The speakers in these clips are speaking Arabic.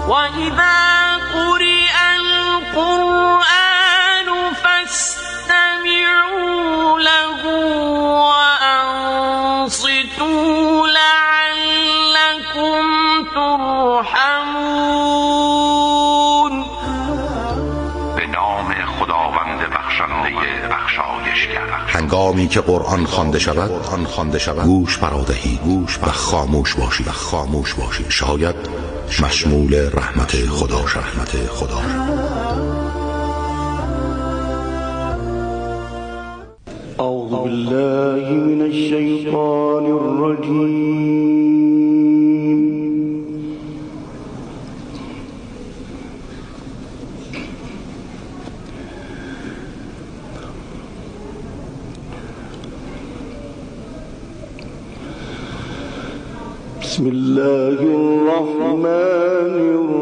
وإذا قرئ القرآن فاستمعوا له وأنصتوا لعلكم ترحمون. به نام خداوند بخشنده بخشایشگر. هنگامی که قرآن خوانده شود گوش فرادهید و خاموش باشید شاید مشمول رحمت خدا شد. اعوذ بالله من الشیطان الرجیم. بسم الله الرحمن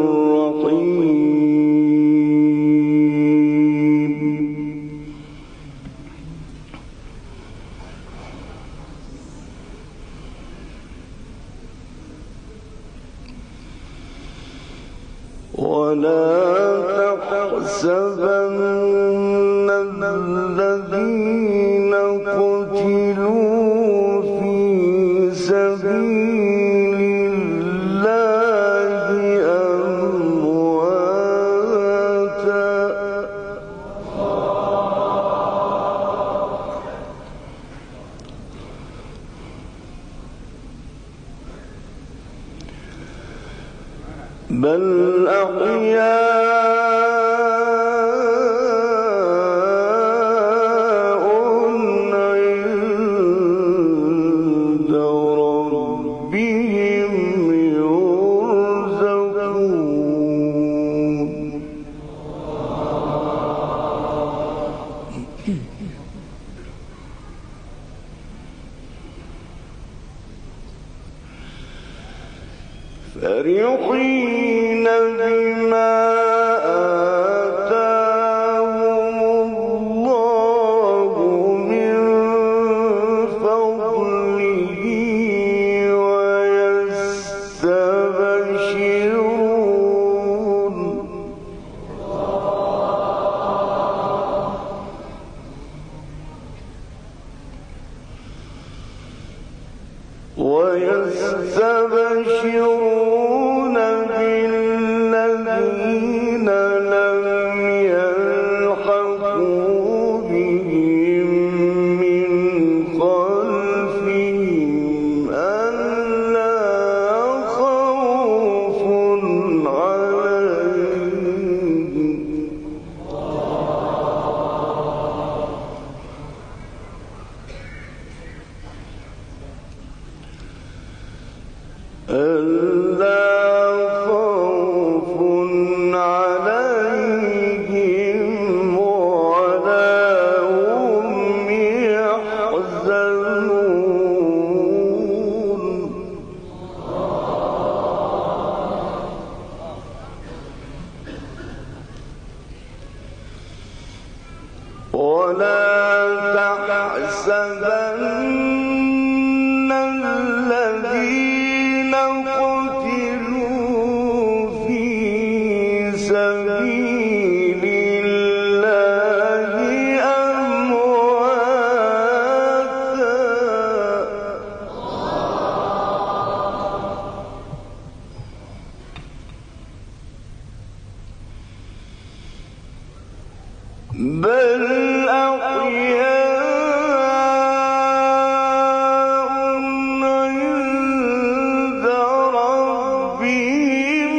الرحيم. ولا تحسبن الذين قتلوا في سبيل بل أحياء عند ربهم يرزقون. فرحين بما آتاهم الله من فضله ويستبشرون. ويستبشرون بالذين لم يلحقوا بهم من خلفهم ألا خوف عليهم ولا هم يحزنون. ولا تحسبن الذين قتلوا في سبيل الله أمواتا بل أحياء عند ربهم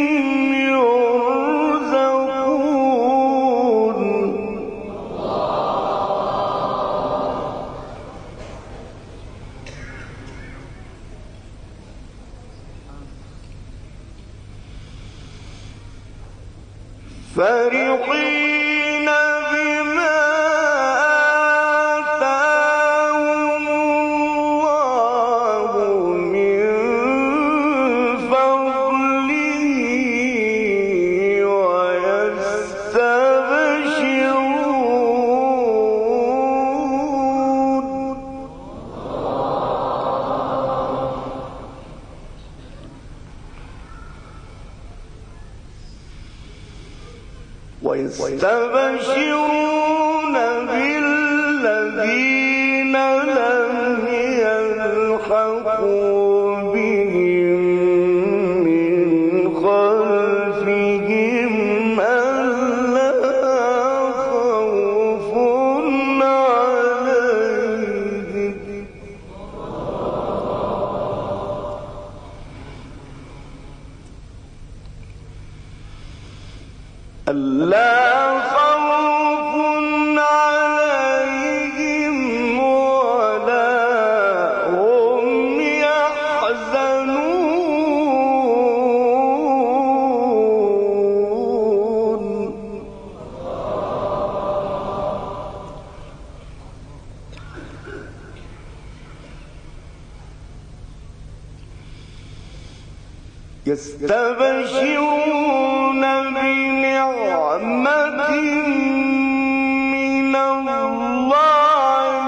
يرزقون. فرحين بما آتاهم الله من فضله ويستبشرون. ويستبشرون بالذين لم يلحقوا بهم من خلفهم ألا خوف عليهم ولا هم يحزنون يستبشرون بنعمة من الله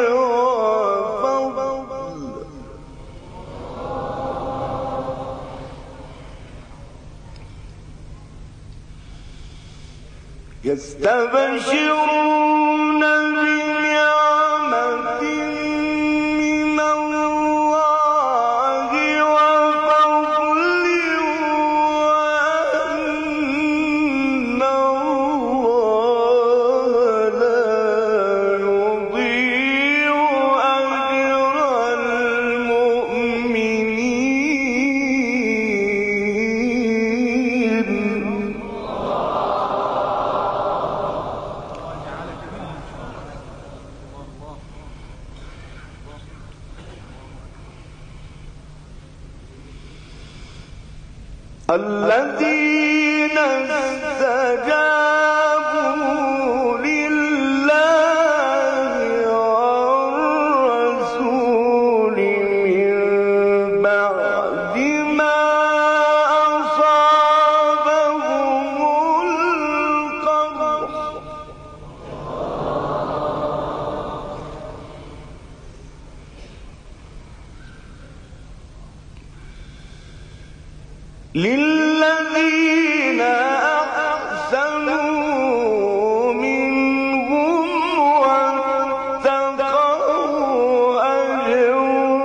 وفضل يستبشرون بنعمة من الله وفضل وأن الله لا يضيع أجر المؤمنين الذين استجابوا لله والرسول من بعد ما أصابهم القرح للذين أحسنوا منهم واتقوا أجر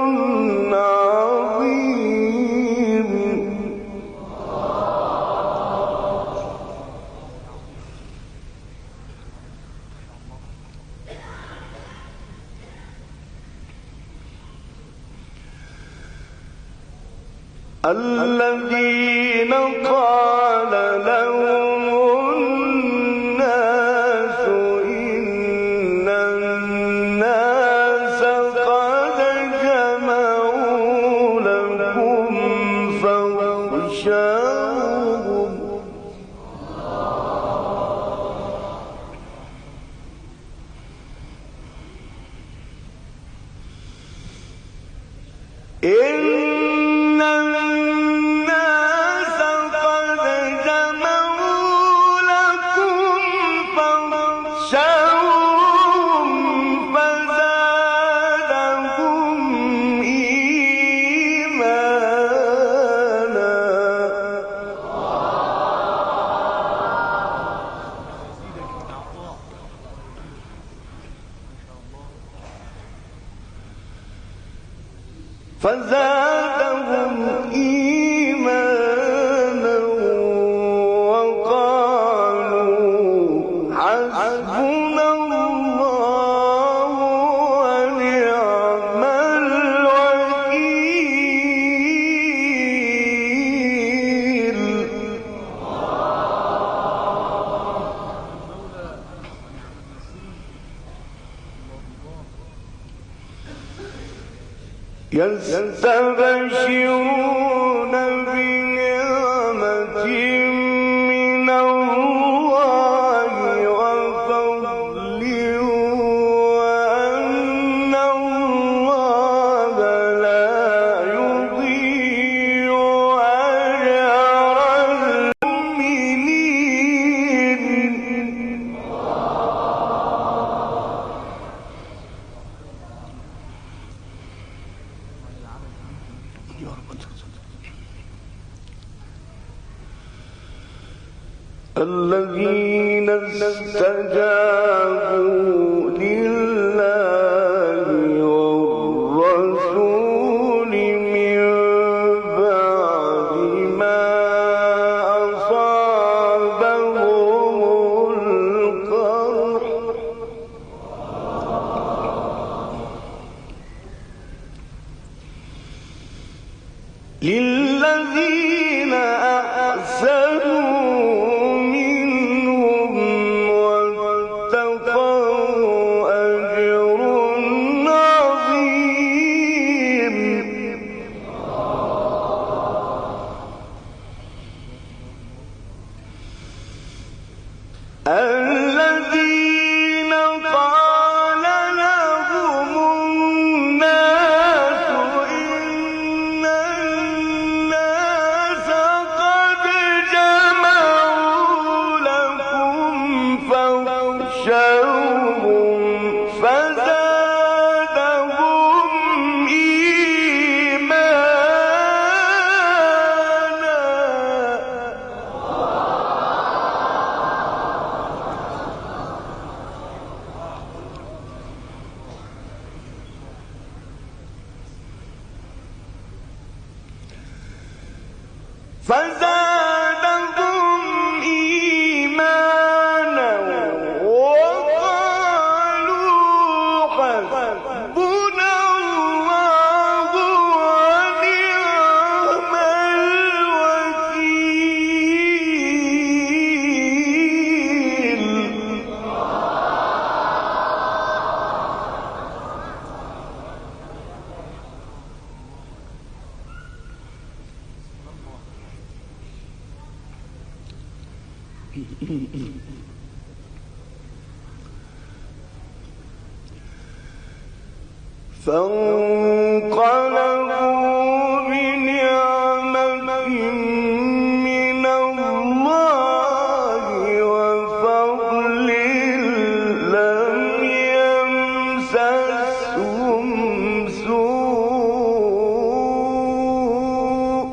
عظيم الذين قال لهم الناس إن الناس قد جمعوا لكم فاخشوهم إن الناس قد جمعوا لكم فاخشوهم فزادهم إيمانا وقالوا حسبنا الله ونعم الوكيل يستبشرون بنعمة من الله وفضل وأن الله لا يضيع أجر المؤمنين الذين استجابوا لله والرسول من بعد ما أصابهم القرح للذين أحسنوا منهم واتقوا أجر عظيم الذين قال لهم الناس إن الناس قد جمعوا لكم فاخشوهم فزادهم إيمانا وقالوا حسبنا الله ونعم الوكيل فانقلبوا بنعمة من الله وفضل لم يمسسهم سوء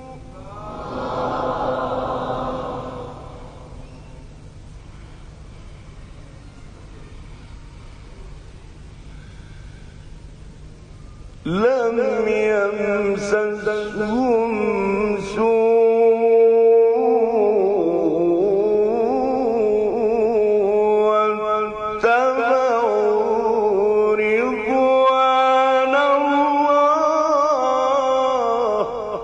واتبعوا رضوان الله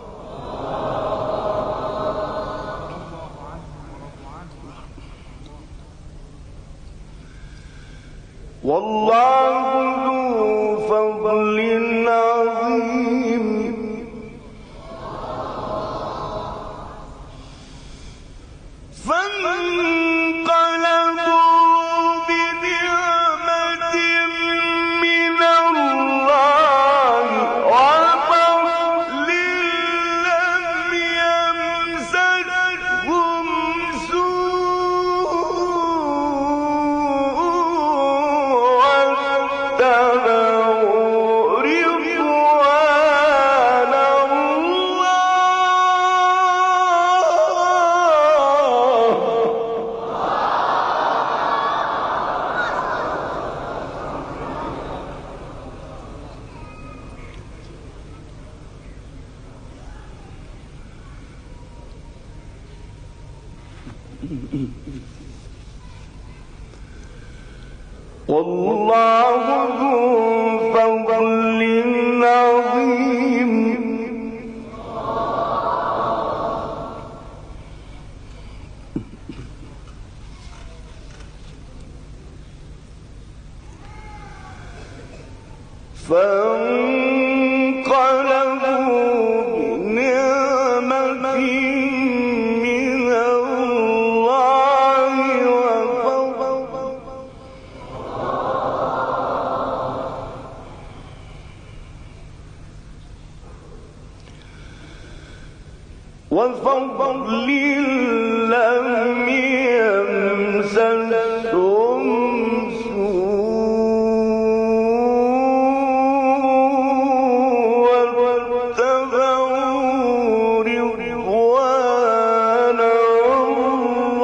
والله ذو فضل عظيم فانقلبوا بنعمة من الله وفضل لم يمسسهم سوء واتبعوا رضوان الله والله ذو فضل عظيم فانقلبوا بنعمة من الله وفضل لم يمسسهم سوء واتبعوا رضوان الله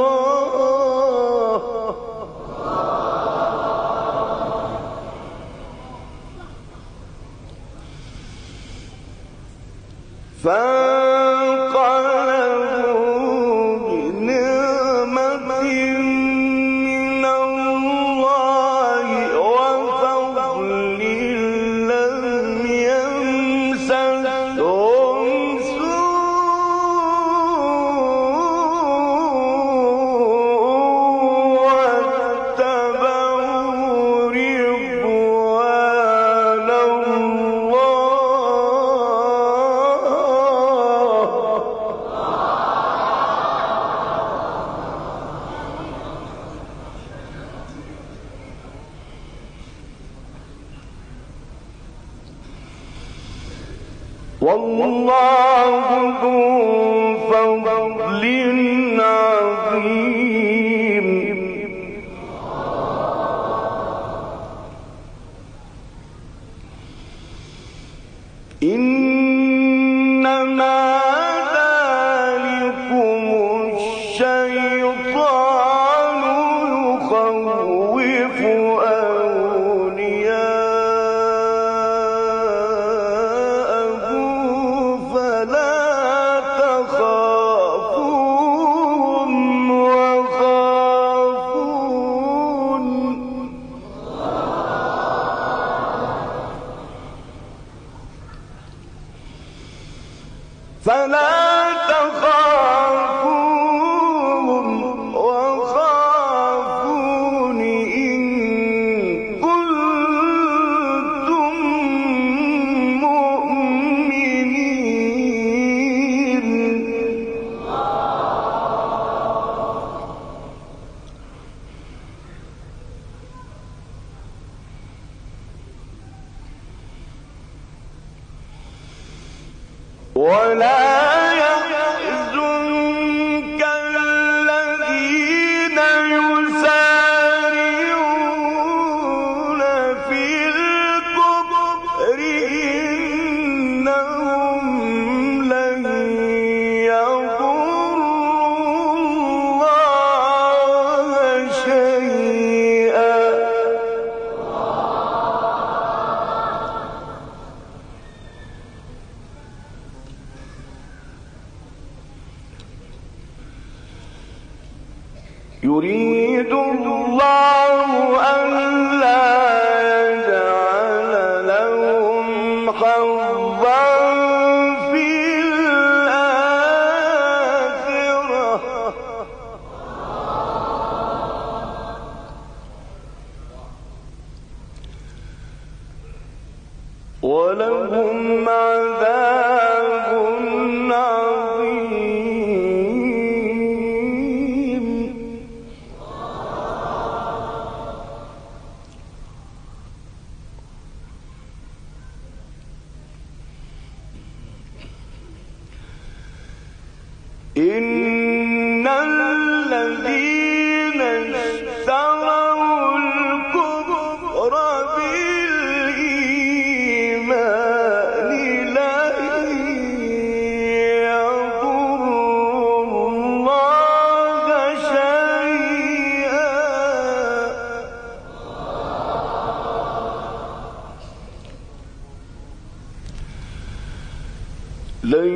والله ذو فضل عظيم إنما ذلكم الشيطان يخوف أولياءه فلا تخافوهم وخافون إن كنتم مؤمنين ولا يحزنك الذين يسارعون في الكفر إنهم لن يضروا الله شيئا يريد الله ألا يجعل لهم حظا في الآخرة ولهم عذاب عظيم إن الذين اشتروا الكفر بالإيمان لن يضروا الله شيئا لن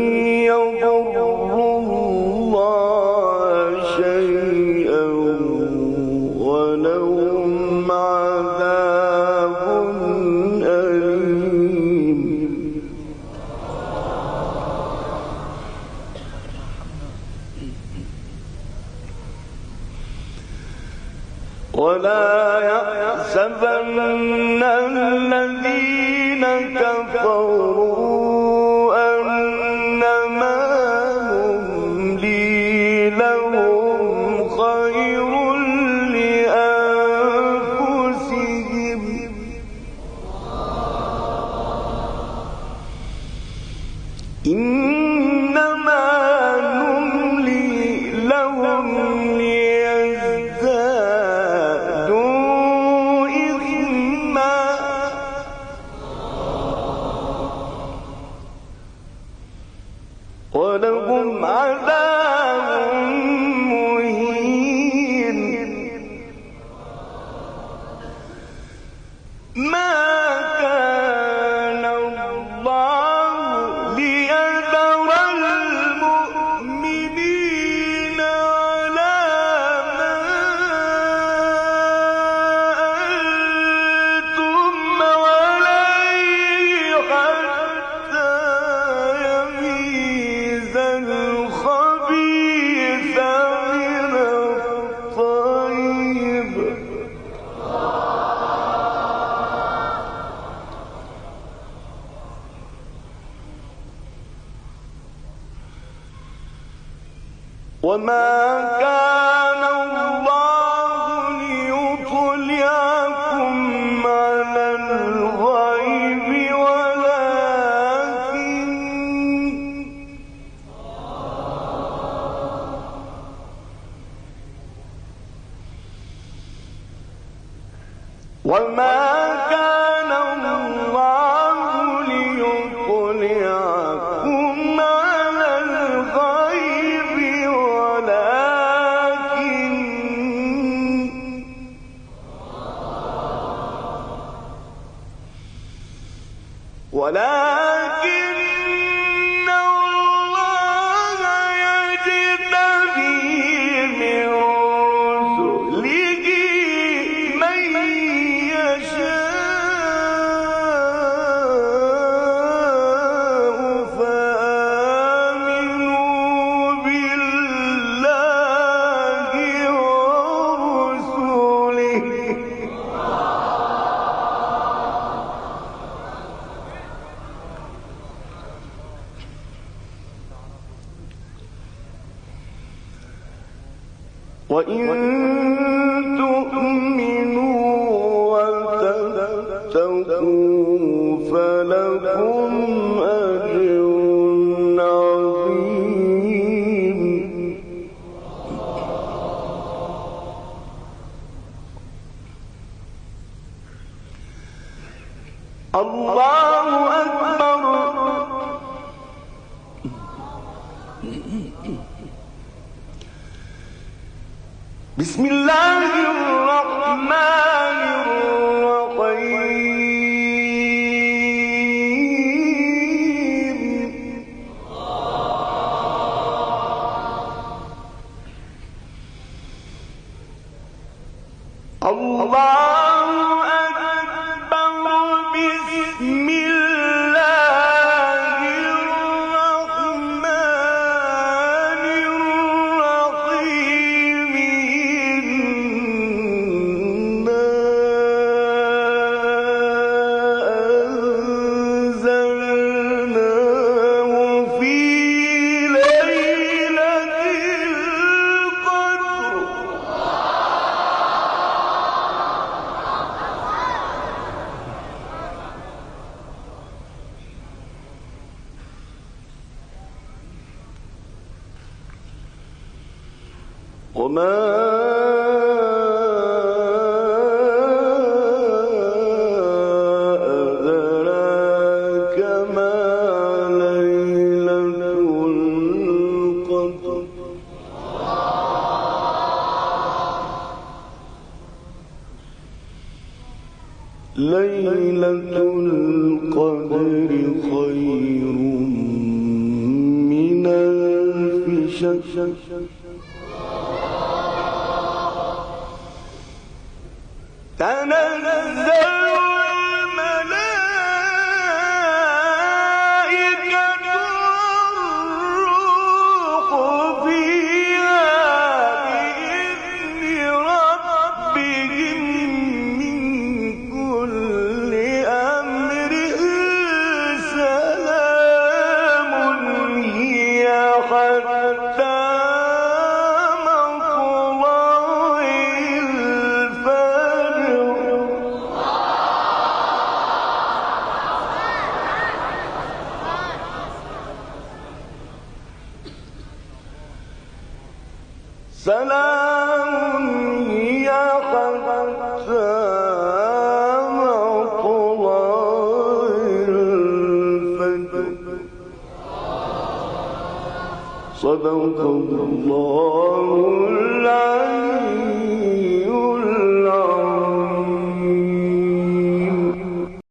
يضروا الله شيئا ولهم عذاب أليم ولا يحسبن الذين كفروا أنما نملي لهم خير لأنفسهم إنما نملي لهم ليزدادوا إثما ولهم عذاب مهين ما كان الله ليذر المؤمنين على ما أنتم عليه حتى يميز الخبيث من الطيب وما كان الله ليطلعكم على الغيب ولكن وما كان الله ليطلعكم على الغيب ولكن الله يجتبي من رسله من يشاء فآمنوا بالله ورسله وإن تؤمنوا وتتقوا فلكم أجر عظيم الله أكبر بسم الله الرحمن الرحيم الله أكبر بسم الله الرحمن الرحيم إنا أنزلناه في ليلة القدر وما أدراك ما ليلة القدر ليلة القدر خير من ألف شهر تنزل الملائكة والروح فيها بإذن ربهم من كل أمر سلام هي حتى مطلع الفجر سلام هي حتى مطلع الفجر صدق الله